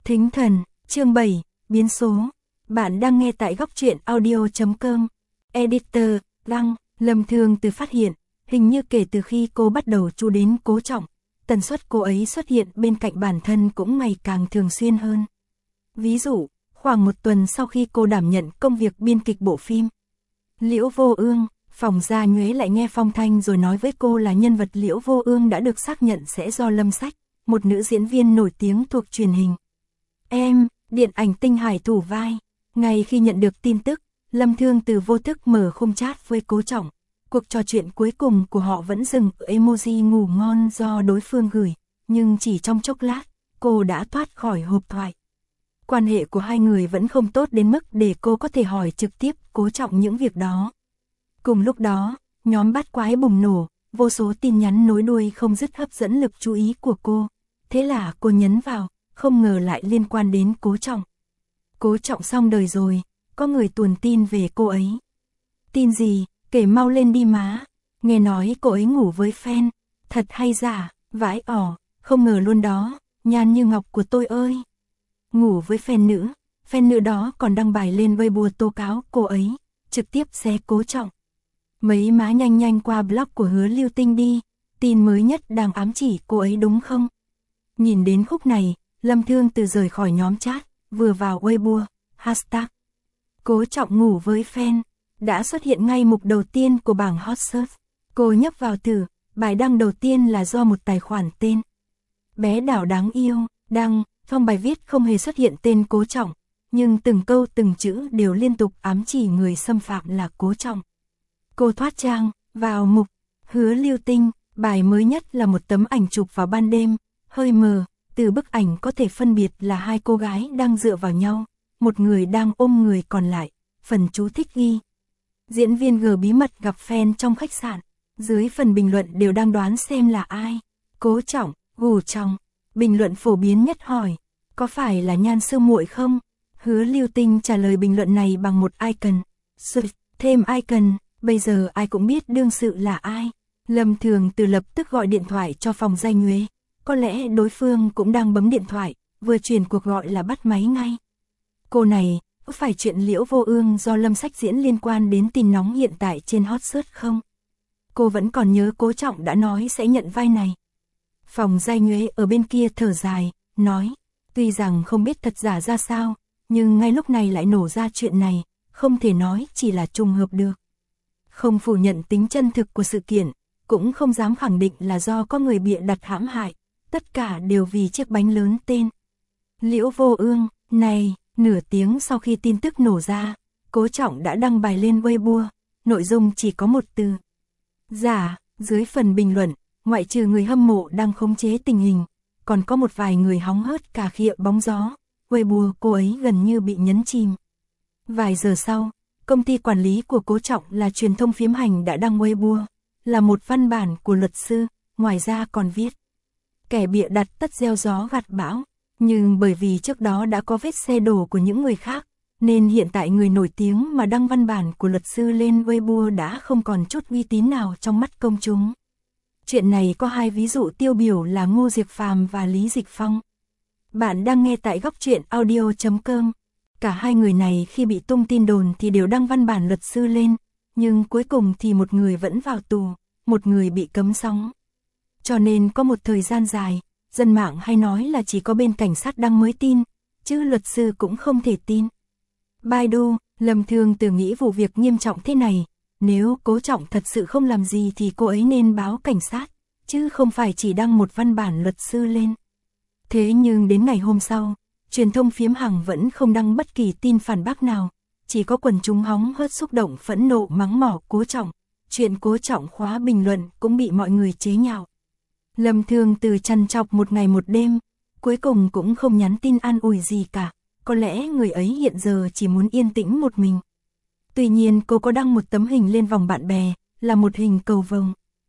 Thính thần, chương 7, biến số. Bạn đang nghe tại góc truyện audio.com. Editor, Đăng, Lâm Thương Từ phát hiện, hình như kể từ khi cô bắt đầu chú đến Cố Trọng, tần suất cô ấy xuất hiện bên cạnh bản thân cũng ngày càng thường xuyên hơn. Ví dụ, khoảng một tuần sau khi cô đảm nhận công việc biên kịch bộ phim Liễu Vô Ương, Phòng Gia Nhuế lại nghe phong thanh rồi nói với cô là nhân vật Liễu Vô Ương đã được xác nhận sẽ do Lâm Sách, một nữ diễn viên nổi tiếng thuộc truyền hình điện ảnh Tinh Hải thủ vai. Ngay khi nhận được tin tức, Lâm Thương Từ vô thức mở khung chat với Cố Trọng. Cuộc trò chuyện cuối cùng của họ vẫn dừng ở emoji ngủ ngon do đối phương gửi, nhưng chỉ trong chốc lát, cô đã thoát khỏi hộp thoại. Quan hệ của hai người vẫn không tốt đến mức để cô có thể hỏi trực tiếp Cố Trọng những việc đó. Cùng lúc đó, nhóm bát quái bùng nổ, vô số tin nhắn nối đuôi không dứt hấp dẫn lực chú ý của cô. Thế là cô nhấn vào, không ngờ lại liên quan đến Cố Trọng. Cố Trọng xong đời rồi, có người tuồn tin về cô ấy. Tin gì, kể mau lên đi má. Nghe nói cô ấy ngủ với fan, thật hay giả, vãi ỏ, không ngờ luôn đó, nhan như ngọc của tôi ơi. Ngủ với fan nữ đó còn đăng bài lên Weibo tố cáo cô ấy, trực tiếp xé Cố Trọng. Mấy má nhanh nhanh qua blog của Hứa Lưu Tinh đi, tin mới nhất đang ám chỉ cô ấy đúng không? Nhìn đến khúc này, Lâm Thương Từ rời khỏi nhóm chat, vừa vào Weibo, hashtag Cố Trọng ngủ với fan, đã xuất hiện ngay mục đầu tiên của bảng hot search. Cô nhấp vào thử, bài đăng đầu tiên là do một tài khoản tên Bé Đảo Đáng Yêu đăng, trong bài viết không hề xuất hiện tên Cố Trọng, nhưng từng câu từng chữ đều liên tục ám chỉ người xâm phạm là Cố Trọng. Cô thoát trang, vào mục Hứa Lưu Tinh, bài mới nhất là một tấm ảnh chụp vào ban đêm, hơi mờ, từ bức ảnh có thể phân biệt là hai cô gái đang dựa vào nhau, một người đang ôm người còn lại, phần chú thích ghi. Diễn viên G bí mật gặp fan trong khách sạn, dưới phần bình luận đều đang đoán xem là ai. Cố Trọng, gù trong, bình luận phổ biến nhất hỏi, có phải là Nhan sư muội không? Hứa Lưu Tinh trả lời bình luận này bằng một icon, thêm icon, bây giờ ai cũng biết đương sự là ai. Lâm Thường Từ lập tức gọi điện thoại cho Phòng Gia Nhuế. Có lẽ đối phương cũng đang bấm điện thoại, vừa truyền cuộc gọi là bắt máy ngay. Cô này, có phải chuyện Liễu Vô Ương do Lâm Sách diễn liên quan đến tin nóng hiện tại trên hot search không? Cô vẫn còn nhớ Cố Trọng đã nói sẽ nhận vai này. Phòng Gia Nhuế ở bên kia thở dài, nói, tuy rằng không biết thật giả ra sao, nhưng ngay lúc này lại nổ ra chuyện này, không thể nói chỉ là trùng hợp được. Không phủ nhận tính chân thực của sự kiện, cũng không dám khẳng định là do có người bịa đặt hãm hại. Tất cả đều vì chiếc bánh lớn tên Liễu Vô Ương này. Nửa tiếng sau khi tin tức nổ ra, Cố Trọng đã đăng bài lên Weibo, nội dung chỉ có một từ giả. Dưới phần bình luận, ngoại trừ người hâm mộ đang khống chế tình hình, còn có một vài người hóng hớt cà khịa bóng gió. Weibo cô ấy gần như bị nhấn chìm. Vài giờ sau, công ty quản lý của Cố Trọng là Truyền thông Phiếm Hành đã đăng Weibo, là một văn bản của luật sư, ngoài ra còn viết kẻ bịa đặt tất gieo gió gặt bão, nhưng bởi vì trước đó đã có vết xe đổ của những người khác, nên hiện tại người nổi tiếng mà đăng văn bản của luật sư lên Weibo đã không còn chút uy tín nào trong mắt công chúng. Chuyện này có hai ví dụ tiêu biểu là Ngô Diệp Phàm và Lý Dịch Phong. Bạn đang nghe tại góc truyện audio.com. Cả hai người này khi bị tung tin đồn thì đều đăng văn bản luật sư lên, nhưng cuối cùng thì một người vẫn vào tù, một người bị cấm sóng. Cho nên có một thời gian dài, dân mạng hay nói là chỉ có bên cảnh sát đăng mới tin, chứ luật sư cũng không thể tin. Baidu, Lâm Thương Từ nghĩ vụ việc nghiêm trọng thế này, nếu Cố Trọng thật sự không làm gì thì cô ấy nên báo cảnh sát, chứ không phải chỉ đăng một văn bản luật sư lên. Thế nhưng đến ngày hôm sau, truyền thông Phiếm Hành vẫn không đăng bất kỳ tin phản bác nào, chỉ có quần chúng hóng hớt xúc động phẫn nộ mắng mỏ Cố Trọng. Chuyện Cố Trọng khóa bình luận cũng bị mọi người chế nhạo. Lâm Thương Từ trằn trọc một ngày một đêm, cuối cùng cũng không nhắn tin an ủi gì cả, có lẽ người ấy hiện giờ chỉ muốn yên tĩnh một mình. Tuy nhiên cô có đăng một tấm hình lên vòng bạn bè, là một hình cầu vồng.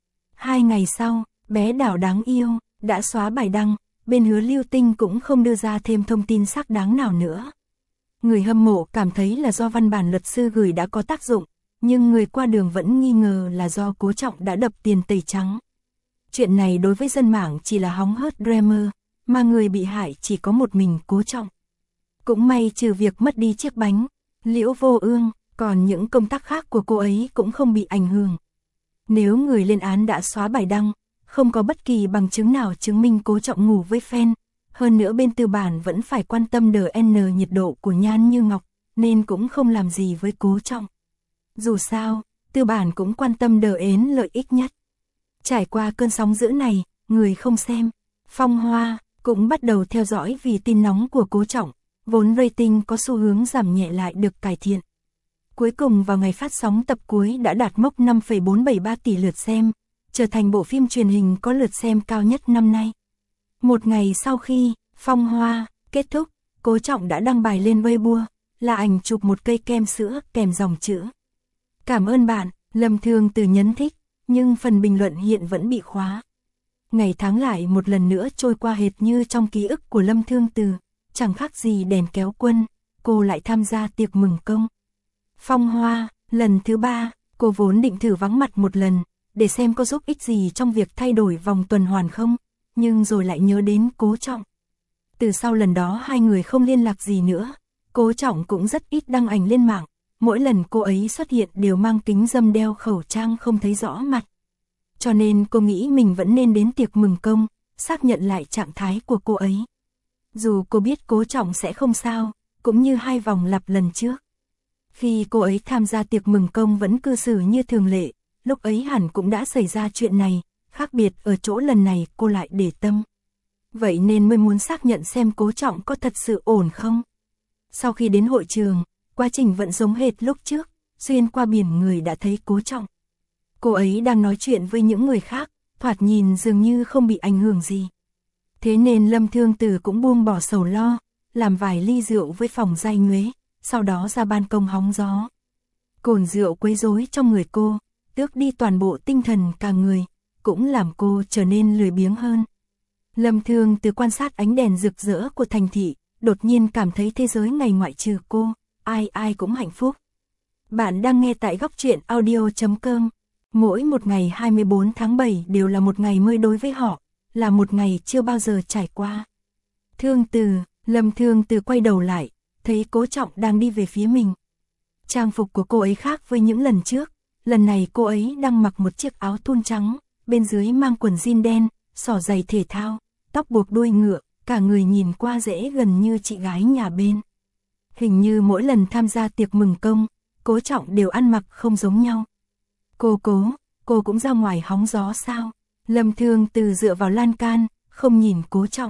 2 ngày sau, Bé Đảo Đáng Yêu đã xóa bài đăng, bên Hứa Lưu Tinh cũng không đưa ra thêm thông tin xác đáng nào nữa. Người hâm mộ cảm thấy là do văn bản luật sư gửi đã có tác dụng, nhưng người qua đường vẫn nghi ngờ là do Cố Trọng đã đập tiền tẩy trắng. Chuyện này đối với dân mạng chỉ là hóng hớt drama, mà người bị hại chỉ có một mình Cố Trọng. Cũng may trừ việc mất đi chiếc bánh, Liễu Vô Ương, còn những công tác khác của cô ấy cũng không bị ảnh hưởng. Nếu người lên án đã xóa bài đăng, không có bất kỳ bằng chứng nào chứng minh Cố Trọng ngủ với fan, hơn nữa bên tư bản vẫn phải quan tâm DN nhiệt độ của Nhan Như Ngọc, nên cũng không làm gì với Cố Trọng. Dù sao, tư bản cũng quan tâm DN lợi ích nhất. Trải qua cơn sóng dữ này, người không xem, Phong Hoa cũng bắt đầu theo dõi vì tin nóng của Cố Trọng, vốn rating có xu hướng giảm nhẹ lại được cải thiện. Cuối cùng vào ngày phát sóng tập cuối đã đạt mốc 5,473 tỷ lượt xem, trở thành bộ phim truyền hình có lượt xem cao nhất năm nay. Một ngày sau khi Phong Hoa kết thúc, Cố Trọng đã đăng bài lên Weibo, là ảnh chụp một cây kem sữa kèm dòng chữ: "Cảm ơn bạn", Lâm Thương Từ nhấn thích, nhưng phần bình luận hiện vẫn bị khóa. Ngày tháng lại một lần nữa trôi qua hệt như trong ký ức của Lâm Thương Từ, chẳng khác gì đèn kéo quân, cô lại tham gia tiệc mừng công. Phong Hoa, lần thứ 3, cô vốn định thử vắng mặt một lần, để xem có giúp ích gì trong việc thay đổi vòng tuần hoàn không, nhưng rồi lại nhớ đến Cố Trọng. Từ sau lần đó hai người không liên lạc gì nữa, Cố Trọng cũng rất ít đăng ảnh lên mạng, mỗi lần cô ấy xuất hiện đều mang kính râm đeo khẩu trang không thấy rõ mặt. Cho nên cô nghĩ mình vẫn nên đến tiệc mừng công, xác nhận lại trạng thái của cô ấy. Dù cô biết Cố Trọng sẽ không sao, cũng như hai vòng lặp lần trước. Khi cô ấy tham gia tiệc mừng công vẫn cư xử như thường lệ, lúc ấy hẳn cũng đã xảy ra chuyện này, khác biệt ở chỗ lần này cô lại để tâm. Vậy nên mới muốn xác nhận xem Cố Trọng có thật sự ổn không. Sau khi đến hội trường, quá trình vẫn giống hệt lúc trước, xuyên qua biển người đã thấy Cố Trọng. Cô ấy đang nói chuyện với những người khác, thoạt nhìn dường như không bị ảnh hưởng gì. Thế nên Lâm Thương Từ cũng buông bỏ sầu lo, làm vài ly rượu với Phòng Giai Nhuế, sau đó ra ban công hóng gió. Cồn rượu quấy rối trong người cô, tước đi toàn bộ tinh thần cả người, cũng làm cô trở nên lười biếng hơn. Lâm Thương Từ quan sát ánh đèn rực rỡ của thành thị, đột nhiên cảm thấy thế giới này ngoại trừ cô, ai ai cũng hạnh phúc. Bạn đang nghe tại góc truyện audio.com. Mỗi một ngày 24 tháng 7 đều là một ngày mới đối với họ, là một ngày chưa bao giờ trải qua. Thương Từ, Lâm Thương Từ quay đầu lại, thấy Cố Trọng đang đi về phía mình. Trang phục của cô ấy khác với những lần trước, lần này cô ấy đang mặc một chiếc áo thun trắng, bên dưới mang quần jean đen, xỏ giày thể thao, tóc buộc đuôi ngựa, cả người nhìn qua dễ gần như chị gái nhà bên. Hình như mỗi lần tham gia tiệc mừng công, Cố Trọng đều ăn mặc không giống nhau. Cô cũng ra ngoài hóng gió sao? Lâm Thương Từ dựa vào lan can, không nhìn Cố Trọng.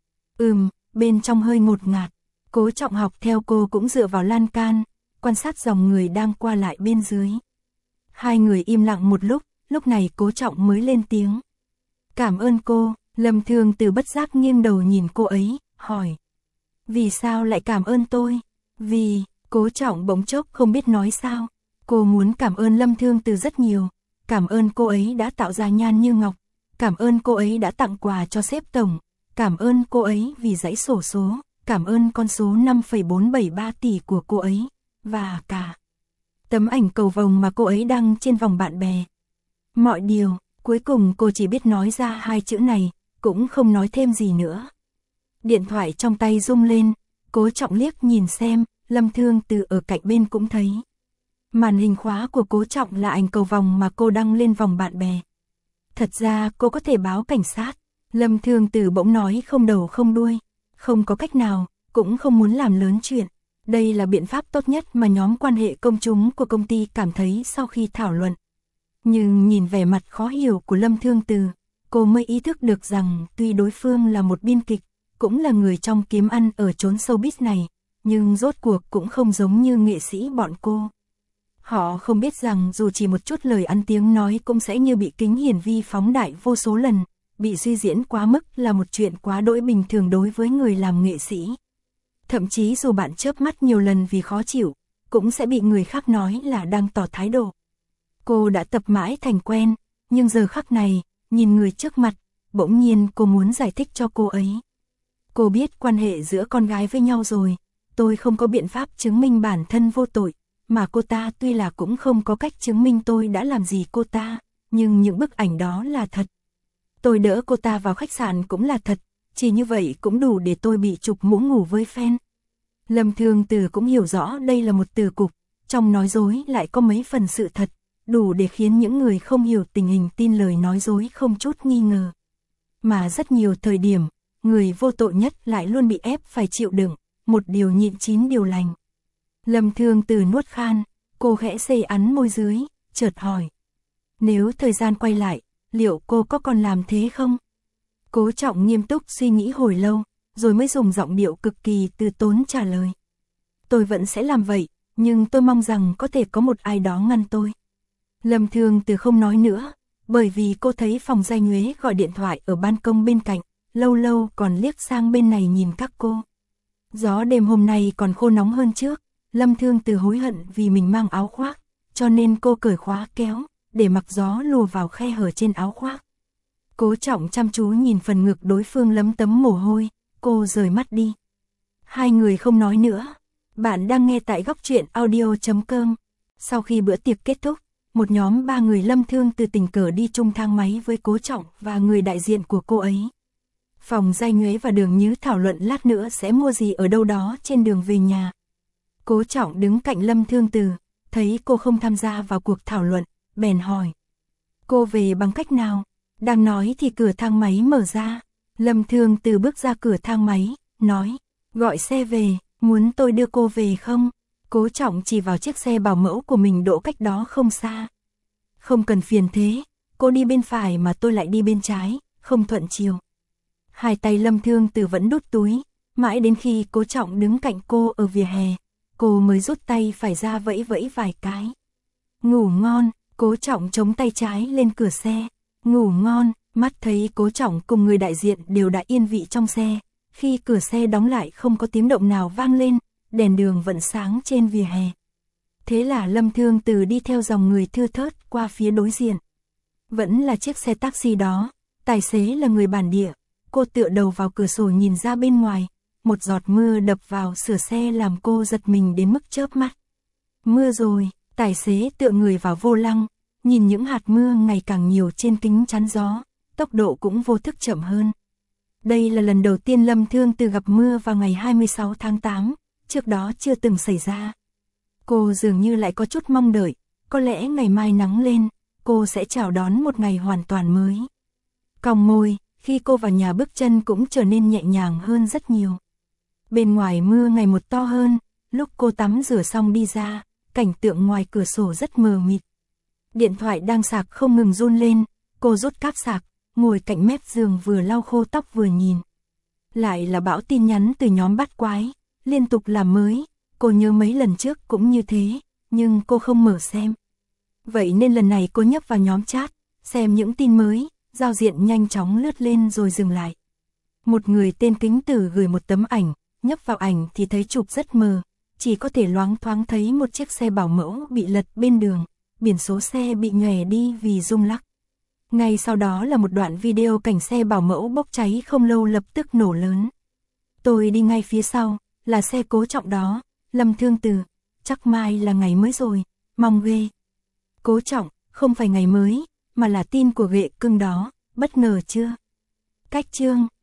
Bên trong hơi ngột ngạt. Cố Trọng học theo cô cũng dựa vào lan can, quan sát dòng người đang qua lại bên dưới. Hai người im lặng một lúc này Cố Trọng mới lên tiếng. "Cảm ơn cô." Lâm Thương Từ bất giác nghiêng đầu nhìn cô ấy, hỏi: "Vì sao lại cảm ơn tôi?" "Vì..." Cố Trọng bỗng chốc không biết nói sao. Cô muốn cảm ơn Lâm Thương Từ rất nhiều, cảm ơn cô ấy đã tạo ra Nhan Như Ngọc, cảm ơn cô ấy đã tặng quà cho sếp tổng, cảm ơn cô ấy vì dãy xổ số, cảm ơn con số 5,473 tỷ của cô ấy, và cả tấm ảnh cầu vồng mà cô ấy đăng trên vòng bạn bè. Mọi điều, cuối cùng cô chỉ biết nói ra hai chữ này, cũng không nói thêm gì nữa. Điện thoại trong tay rung lên, Cố Trọng liếc nhìn xem, Lâm Thương Từ ở cạnh bên cũng thấy. Màn hình khóa của Cố Trọng là ảnh cầu vồng mà cô đăng lên vòng bạn bè. Thật ra cô có thể báo cảnh sát. Lâm Thương Từ bỗng nói không đầu không đuôi. Không có cách nào, cũng không muốn làm lớn chuyện. Đây là biện pháp tốt nhất mà nhóm quan hệ công chúng của công ty cảm thấy sau khi thảo luận. Nhưng nhìn vẻ mặt khó hiểu của Lâm Thương Từ, cô mới ý thức được rằng tuy đối phương là một biên kịch, cũng là người trong kiếm ăn ở chốn showbiz này, nhưng rốt cuộc cũng không giống như nghệ sĩ bọn cô. Họ không biết rằng dù chỉ một chút lời ăn tiếng nói cũng sẽ như bị kính hiển vi phóng đại vô số lần, bị suy diễn quá mức là một chuyện quá đỗi bình thường đối với người làm nghệ sĩ. Thậm chí dù bạn chớp mắt nhiều lần vì khó chịu, cũng sẽ bị người khác nói là đang tỏ thái độ. Cô đã tập mãi thành quen, nhưng giờ khắc này, nhìn người trước mặt, bỗng nhiên cô muốn giải thích cho cô ấy. Cô biết quan hệ giữa con gái với nhau rồi, tôi không có biện pháp chứng minh bản thân vô tội, mà cô ta tuy là cũng không có cách chứng minh tôi đã làm gì cô ta, nhưng những bức ảnh đó là thật. Tôi đỡ cô ta vào khách sạn cũng là thật, chỉ như vậy cũng đủ để tôi bị chụp mũ ngủ với fan. Lâm Thương Từ cũng hiểu rõ đây là một từ cục, trong nói dối lại có mấy phần sự thật, đủ để khiến những người không hiểu tình hình tin lời nói dối không chút nghi ngờ. Mà rất nhiều thời điểm, người vô tội nhất lại luôn bị ép phải chịu đựng, một điều nhịn 9 điều lành. Lâm Thương Từ nuốt khan, cô khẽ xê ắn môi dưới, chợt hỏi. Nếu thời gian quay lại, liệu cô có còn làm thế không? Cố Trọng nghiêm túc suy nghĩ hồi lâu, rồi mới dùng giọng điệu cực kỳ từ tốn trả lời. Tôi vẫn sẽ làm vậy, nhưng tôi mong rằng có thể có một ai đó ngăn tôi. Lâm Thương Từ không nói nữa, bởi vì cô thấy Phòng Giai Nhuế gọi điện thoại ở ban công bên cạnh, lâu lâu còn liếc sang bên này nhìn các cô. Gió đêm hôm nay còn khô nóng hơn trước, Lâm Thương Từ hối hận vì mình mang áo khoác, cho nên cô cởi khóa kéo, để mặc gió lùa vào khe hở trên áo khoác. Cố Trọng chăm chú nhìn phần ngực đối phương lấm tấm mồ hôi, cô rời mắt đi. Hai người không nói nữa. Bạn đang nghe tại góc truyện audio.com. Sau khi bữa tiệc kết thúc, một nhóm 3 người Lâm Thương Từ tình cờ đi chung thang máy với Cố Trọng và người đại diện của cô ấy. Phòng Giai Nhuế và Đường Nhứ thảo luận lát nữa sẽ mua gì ở đâu đó trên đường về nhà. Cố Trọng đứng cạnh Lâm Thương Từ, thấy cô không tham gia vào cuộc thảo luận, bèn hỏi. Cô về bằng cách nào? Đang nói thì cửa thang máy mở ra. Lâm Thương Từ bước ra cửa thang máy, nói. Gọi xe về, muốn tôi đưa cô về không? Cố Trọng chỉ vào chiếc xe bảo mẫu của mình đỗ cách đó không xa. Không cần phiền thế, cô đi bên phải mà tôi lại đi bên trái, không thuận chiều. Hai tay Lâm Thương Từ vẫn đút túi, mãi đến khi Cố Trọng đứng cạnh cô ở vỉa hè, cô mới rút tay phải ra vẫy vẫy vài cái. Ngủ ngon, Cố Trọng chống tay trái lên cửa xe. Ngủ ngon, mắt thấy Cố Trọng cùng người đại diện đều đã yên vị trong xe. Khi cửa xe đóng lại không có tiếng động nào vang lên, đèn đường vẫn sáng trên vỉa hè. Thế là Lâm Thương Từ đi theo dòng người thưa thớt qua phía đối diện. Vẫn là chiếc xe taxi đó, tài xế là người bản địa. Cô tựa đầu vào cửa sổ nhìn ra bên ngoài, một giọt mưa đập vào sửa xe làm cô giật mình đến mức chớp mắt. Mưa rồi, tài xế tựa người vào vô lăng, nhìn những hạt mưa ngày càng nhiều trên kính chắn gió, tốc độ cũng vô thức chậm hơn. Đây là lần đầu tiên Lâm Thương Từ gặp mưa vào ngày 26 tháng 8, trước đó chưa từng xảy ra. Cô dường như lại có chút mong đợi, có lẽ ngày mai nắng lên, cô sẽ chào đón một ngày hoàn toàn mới. Cong môi, khi cô vào nhà bước chân cũng trở nên nhẹ nhàng hơn rất nhiều. Bên ngoài mưa ngày một to hơn, lúc cô tắm rửa xong đi ra, cảnh tượng ngoài cửa sổ rất mờ mịt. Điện thoại đang sạc không ngừng run lên, cô rút cáp sạc, ngồi cạnh mép giường vừa lau khô tóc vừa nhìn. Lại là bão tin nhắn từ nhóm bắt quái, liên tục làm mới, cô nhớ mấy lần trước cũng như thế, nhưng cô không mở xem. Vậy nên lần này cô nhấp vào nhóm chat, xem những tin mới, giao diện nhanh chóng lướt lên rồi dừng lại. Một người tên Kính Tử gửi một tấm ảnh, nhấp vào ảnh thì thấy chụp rất mờ, chỉ có thể loáng thoáng thấy một chiếc xe bảo mẫu bị lật bên đường, biển số xe bị nhòe đi vì rung lắc. Ngay sau đó là một đoạn video cảnh xe bảo mẫu bốc cháy không lâu lập tức nổ lớn. Tôi đi ngay phía sau, là xe Cố Trọng đó, Lâm Thương Từ, chắc mai là ngày mới rồi, mong ghê. Cố Trọng, không phải ngày mới, mà là tin của ghệ cưng đó, bất ngờ chưa? Cách chương